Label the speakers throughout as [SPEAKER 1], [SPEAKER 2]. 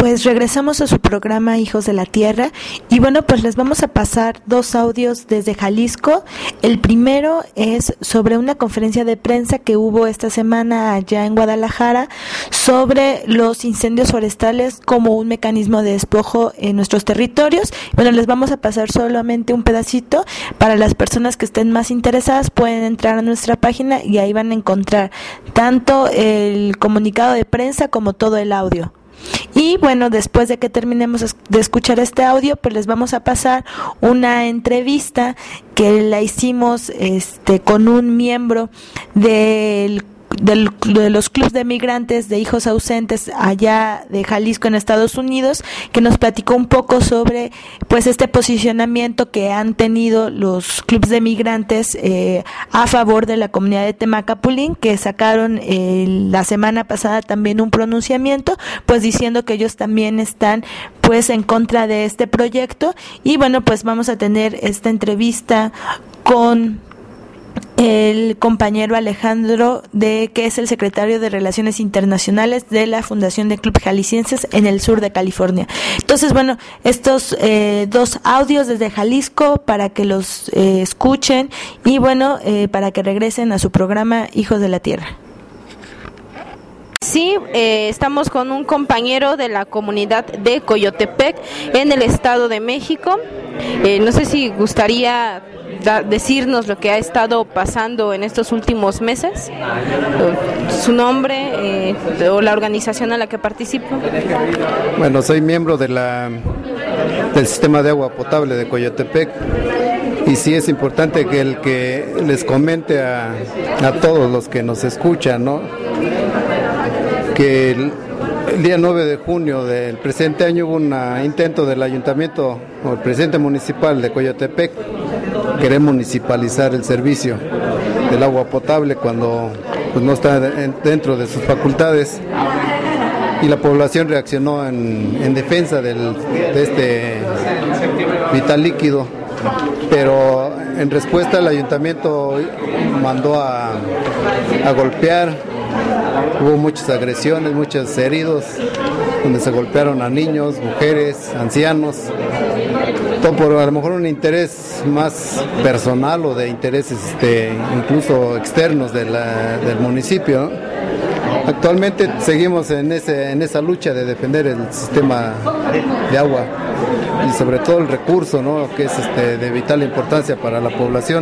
[SPEAKER 1] Pues regresamos a su programa Hijos de la Tierra y bueno, pues les vamos a pasar 2 audios desde Jalisco. El primero es sobre una conferencia de prensa que hubo esta semana allá en Guadalajara sobre los incendios forestales como un mecanismo de despojo en nuestros territorios. Bueno, les vamos a pasar solamente un pedacito. Para las personas que estén más interesadas pueden entrar a nuestra página y ahí van a encontrar tanto el comunicado de prensa como todo el audio. Y bueno, después de que terminemos de escuchar este audio, pues les vamos a pasar una entrevista que la hicimos con un miembro de los clubes de migrantes de hijos ausentes allá de Jalisco en Estados Unidos, que nos platicó un poco sobre pues este posicionamiento que han tenido los clubes de migrantes a favor de la comunidad de Temacapulín, que sacaron la semana pasada también un pronunciamiento pues diciendo que ellos también están pues en contra de este proyecto. Y bueno, pues vamos a tener esta entrevista con el compañero Alejandro, que es el secretario de Relaciones Internacionales de la Fundación de Clubes Jaliscienses en el sur de California. Entonces, bueno, estos 2 audios desde Jalisco para que los escuchen y bueno, para que regresen a su programa Hijos de la Tierra.
[SPEAKER 2] Sí, estamos con un compañero de la comunidad de Coyotepec en el Estado de México. No sé si gustaría decirnos lo que ha estado pasando en estos últimos meses, su nombre o la organización a la que participa.
[SPEAKER 3] Bueno, soy miembro del sistema de agua potable de Coyotepec y sí es importante que les comente a todos los que nos escuchan, ¿no? Que el día 9 de junio del presente año hubo un intento del ayuntamiento o el presidente municipal de Coyotepec querer municipalizar el servicio del agua potable cuando pues, no está dentro de sus facultades, y la población reaccionó en defensa de este vital líquido, pero en respuesta el ayuntamiento mandó a golpear. Hubo muchas agresiones, muchos heridos, donde se golpearon a niños, mujeres, ancianos, todo por a lo mejor un interés más personal o de intereses incluso externos del municipio, ¿no? Actualmente seguimos en esa lucha de defender el sistema de agua y sobre todo el recurso, ¿no? Que es de vital importancia para la población,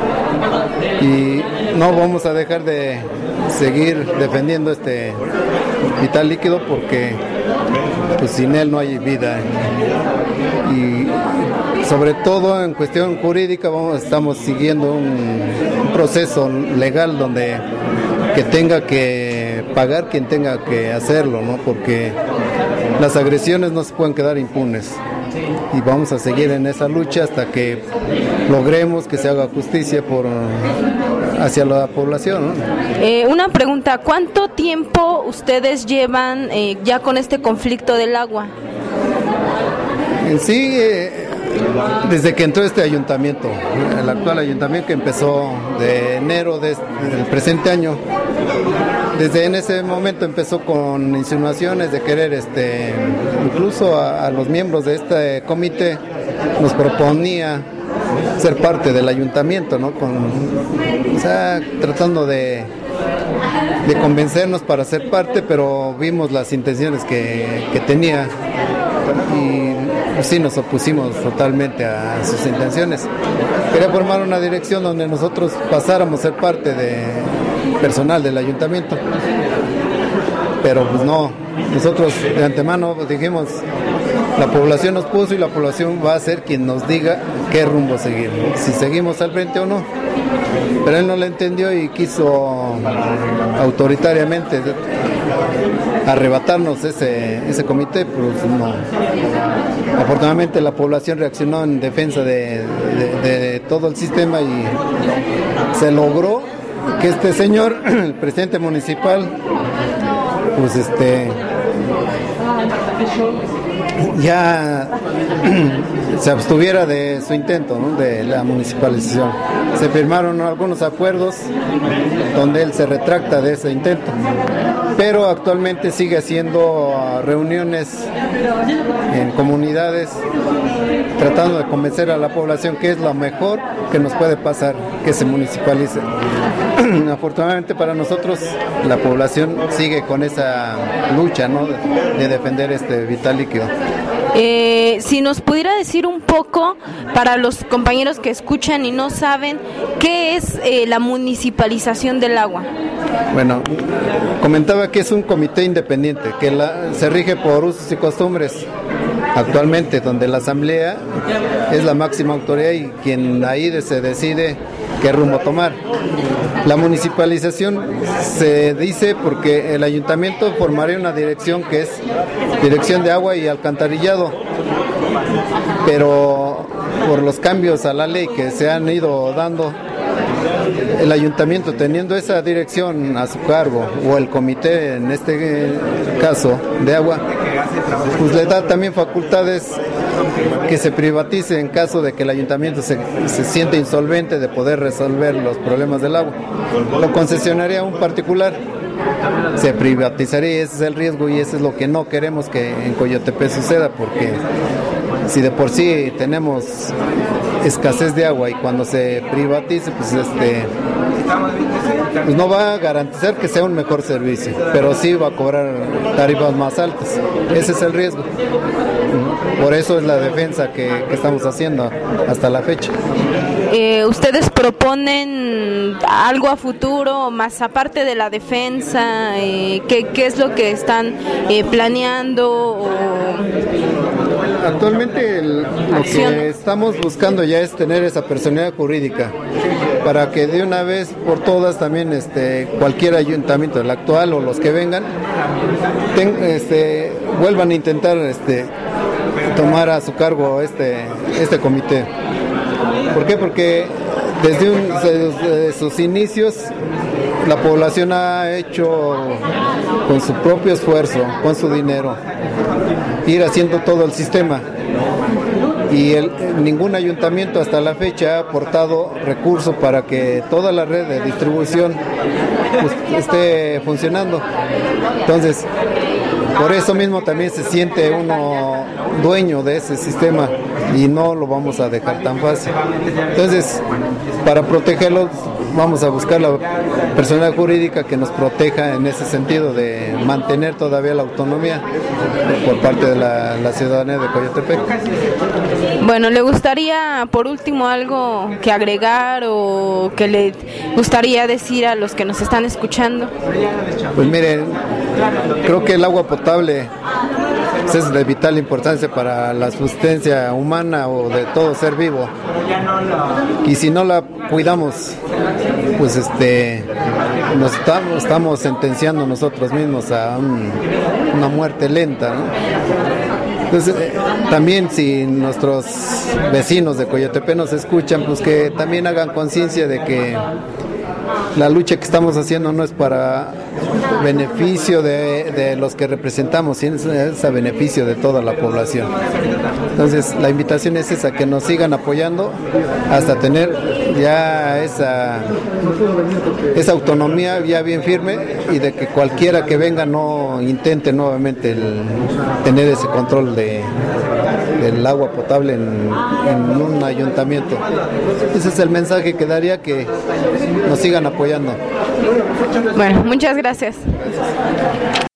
[SPEAKER 3] y no vamos a dejar de seguir defendiendo este vital líquido porque pues sin él no hay vida, y sobre todo en cuestión jurídica estamos siguiendo un proceso legal donde que tenga que pagar quien tenga que hacerlo, ¿no? Porque las agresiones no se pueden quedar impunes y vamos a seguir en esa lucha hasta que logremos que se haga justicia hacia la población, ¿no?
[SPEAKER 2] Una pregunta, ¿cuánto tiempo ustedes llevan ya con este conflicto del agua?
[SPEAKER 3] En sí, desde que entró este ayuntamiento, el actual ayuntamiento que empezó de enero del presente año, desde en ese momento empezó con insinuaciones de querer, incluso a los miembros de este comité nos proponía ser parte del ayuntamiento, ¿no? Tratando de convencernos para ser parte, pero vimos las intenciones que tenía y sí nos opusimos totalmente a sus intenciones. Quería formar una dirección donde nosotros pasáramos a ser parte de personal del ayuntamiento, pero pues no, nosotros de antemano dijimos, la población nos puso y la población va a ser quien nos diga qué rumbo seguir, ¿no? Si seguimos al frente o no. Pero él no lo entendió y quiso autoritariamente arrebatarnos ese comité, pues no. Afortunadamente la población reaccionó en defensa de todo el sistema y se logró que este señor, el presidente municipal, pues ya se abstuviera de su intento, ¿no?, de la municipalización. Se firmaron algunos acuerdos donde él se retracta de ese intento, pero actualmente sigue haciendo reuniones en comunidades tratando de convencer a la población que es lo mejor que nos puede pasar, que se municipalice. Afortunadamente para nosotros, la población sigue con esa lucha, ¿no?, de defender este vital líquido.
[SPEAKER 2] Si nos pudiera decir un poco, para los compañeros que escuchan y no saben, ¿qué es la municipalización del agua?
[SPEAKER 3] Bueno, comentaba que es un comité independiente que se rige por usos y costumbres actualmente, donde la asamblea es la máxima autoridad y quien ahí se decide qué rumbo tomar. La municipalización se dice porque el ayuntamiento formaría una dirección que es Dirección de Agua y Alcantarillado, pero por los cambios a la ley que se han ido dando, el ayuntamiento, teniendo esa dirección a su cargo, o el comité en este caso de agua, pues le da también facultades que se privatice en caso de que el ayuntamiento se siente insolvente de poder resolver los problemas del agua. Lo concesionaría a un particular, se privatizaría, y ese es el riesgo y eso es lo que no queremos que en Coyotepec suceda, porque si de por sí tenemos escasez de agua y cuando se privatice, pues pues no va a garantizar que sea un mejor servicio, pero sí va a cobrar tarifas más altas. Ese es el riesgo. Por eso es la defensa que estamos haciendo hasta la fecha.
[SPEAKER 2] ¿Ustedes proponen algo a futuro, más aparte de la defensa? ¿Qué es lo que están planeando?
[SPEAKER 3] Actualmente lo que estamos buscando ya es tener esa personalidad jurídica para que de una vez por todas también cualquier ayuntamiento, el actual o los que vengan, vuelvan a intentar tomar a su cargo este comité. ¿Por qué? Porque desde sus inicios la población ha hecho con su propio esfuerzo, con su dinero, ir haciendo todo el sistema. Y ningún ayuntamiento hasta la fecha ha aportado recursos para que toda la red de distribución esté funcionando. Entonces, por eso mismo también se siente uno dueño de ese sistema y no lo vamos a dejar tan fácil. Entonces, para protegerlos, vamos a buscar la personalidad jurídica que nos proteja en ese sentido de mantener todavía la autonomía por parte de la ciudadanía de Coyotepec.
[SPEAKER 2] Bueno, ¿le gustaría por último algo que agregar o que le gustaría decir a los que nos están escuchando?
[SPEAKER 3] Pues miren, creo que el agua potable es de vital importancia para la subsistencia humana o de todo ser vivo, y si no la cuidamos, pues nos estamos sentenciando nosotros mismos a una muerte lenta, ¿no? Entonces, también si nuestros vecinos de Coyotepec nos escuchan, pues que también hagan conciencia de que la lucha que estamos haciendo no es para beneficio de los que representamos, sino es a beneficio de toda la población. Entonces, la invitación es esa, que nos sigan apoyando hasta tener ya esa autonomía ya bien firme, y de que cualquiera que venga no intente nuevamente tener ese control del agua potable en un ayuntamiento. Ese es el mensaje que daría, que nos sigan apoyando.
[SPEAKER 2] Bueno, muchas gracias.